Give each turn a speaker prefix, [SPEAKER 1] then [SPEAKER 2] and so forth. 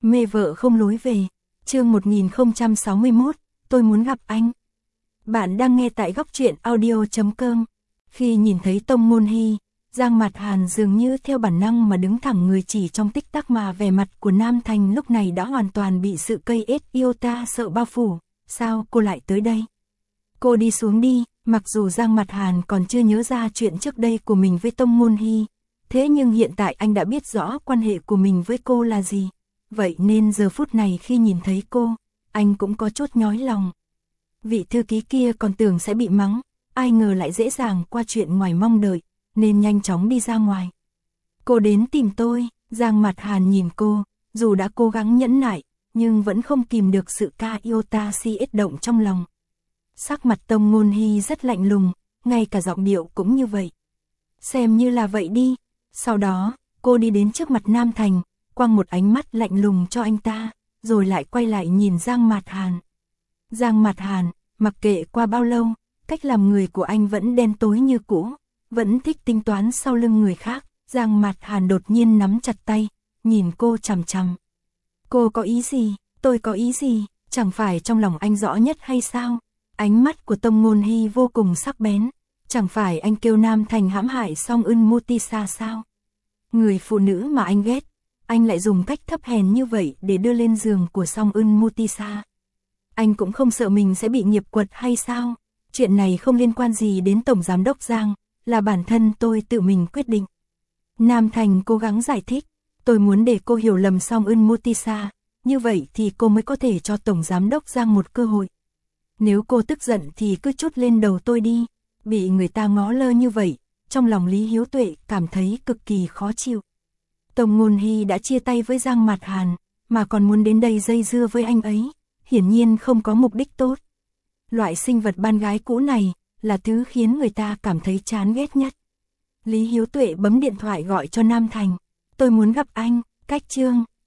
[SPEAKER 1] Mê vợ không lối về. Chương 1061, tôi muốn gặp anh. Bạn đang nghe tại góc truyện audio.com. Khi nhìn thấy Tông Ngôn Hy, Giang Mạt Hàn dường như theo bản năng mà đứng thẳng người, chỉ trong tích tắc mà vẻ mặt của Nam Thành lúc này đã hoàn toàn bị sự cây iota sợ bao phủ. Sao cô lại tới đây? Cô đi xuống đi. Mặc dù Giang Mạt Hàn còn chưa nhớ ra chuyện trước đây của mình với Tông Ngôn Hy, thế nhưng hiện tại anh đã biết rõ quan hệ của mình với cô là gì. Vậy nên giờ phút này khi nhìn thấy cô, anh cũng có chút nhói lòng. Vị thư ký kia còn tưởng sẽ bị mắng, ai ngờ lại dễ dàng qua chuyện ngoài mong đợi, nên nhanh chóng đi ra ngoài. Cô đến tìm tôi. Giang Mạt Hàn nhìn cô, dù đã cố gắng nhẫn nại, nhưng vẫn không kìm được sự iota si động trong lòng. Sắc mặt Tông Ngôn Hy rất lạnh lùng, ngay cả giọng điệu cũng như vậy. Xem như là vậy đi. Sau đó, cô đi đến trước mặt Nam Thành, quăng một ánh mắt lạnh lùng cho anh ta, rồi lại quay lại nhìn Giang Mạt Hàn. Giang Mạt Hàn, mặc kệ qua bao lâu, cách làm người của anh vẫn đen tối như cũ, vẫn thích tính toán sau lưng người khác. Giang Mạt Hàn đột nhiên nắm chặt tay, nhìn cô chằm chằm. Cô có ý gì? Tôi có ý gì? Chẳng phải trong lòng anh rõ nhất hay sao? Ánh mắt của Tông Ngôn Hy vô cùng sắc bén. Chẳng phải anh kêu Nam Thành hãm hại Song Eun Mutisa sao? Người phụ nữ mà anh ghét, anh lại dùng cách thấp hèn như vậy để đưa lên giường của Song Eun Mutisa. Anh cũng không sợ mình sẽ bị nghiệp quật hay sao? Chuyện này không liên quan gì đến Tổng Giám đốc Giang, là bản thân tôi tự mình quyết định. Nam Thành cố gắng giải thích, tôi muốn để cô hiểu lầm Song Eun Mutisa, như vậy thì cô mới có thể cho Tổng Giám đốc Giang một cơ hội. Nếu cô tức giận thì cứ trút lên đầu tôi đi. Bị người ta ngó lơ như vậy, trong lòng Lý Hiếu Tuệ cảm thấy cực kỳ khó chịu. Tông Ngôn Hy đã chia tay với Giang Mạt Hàn, mà còn muốn đến đây dây dưa với anh ấy, hiển nhiên không có mục đích tốt. Loại sinh vật ban gái cũ này là thứ khiến người ta cảm thấy chán ghét nhất. Lý Hiếu Tuệ bấm điện thoại gọi cho Nam Thành. Tôi muốn gặp anh. Cách chương